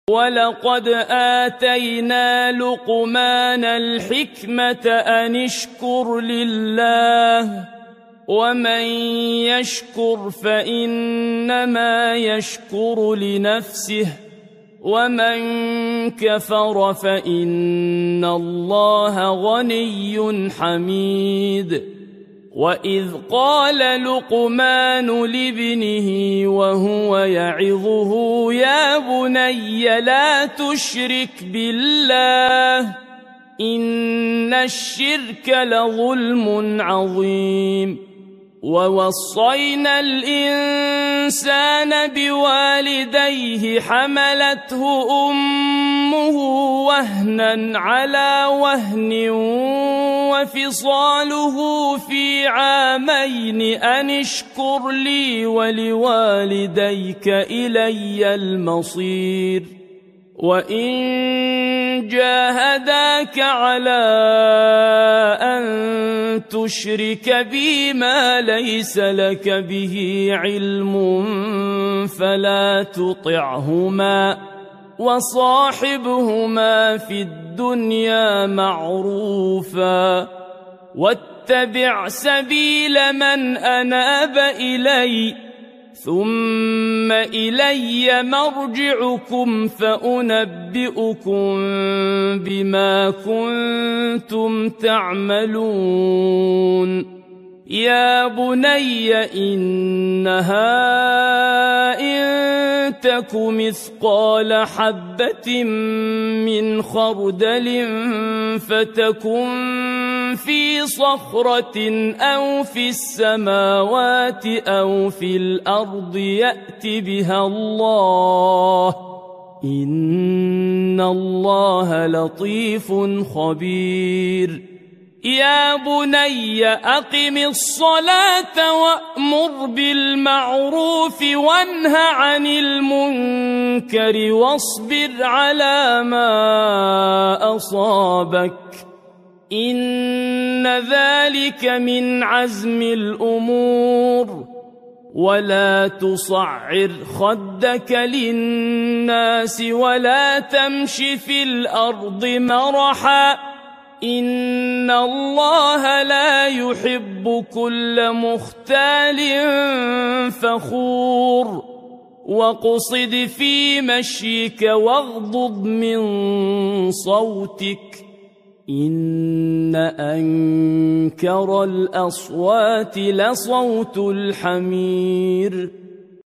ولقد آتينا لقمان الحكمة أن اشكر لله ومن يشكر فإنما يشكر لنفسه ومن كفر فإن الله غني حميد. وإذ قال لقمان لابنه وهو يعظه يا بني لا تشرك بالله إن الشرك لظلم عظيم. ووصينا الإنسان بوالديه حملته أمه وهنا على وهن وفصاله في عامين أن اشكر لي ولوالديك إلي المصير. وإن جاهداك على أن تشرك بي ما ليس لك به علم فلا تطعهما وصاحبهما في الدنيا معروفا واتبع سبيل من أناب إلي ثم إلي مرجعكم فأنبئكم بما كنتم تعملون. يا بني إنها إن تك مثقال حبة من خردل فتكن في صخرة أو في السماوات أو في الأرض يأت بها الله إن الله لطيف خبير. يا بني أقم الصلاة وأمر بالمعروف وانه عن المنكر واصبر على ما أصابك إن ذلك من عزم الأمور. ولا تصعر خدك للناس ولا تمش في الأرض مرحا إن الله لا يحب كل مختال فخور. واقصد في مشيك واغضض من صوتك إن أنكر الأصوات لصوت الحمير.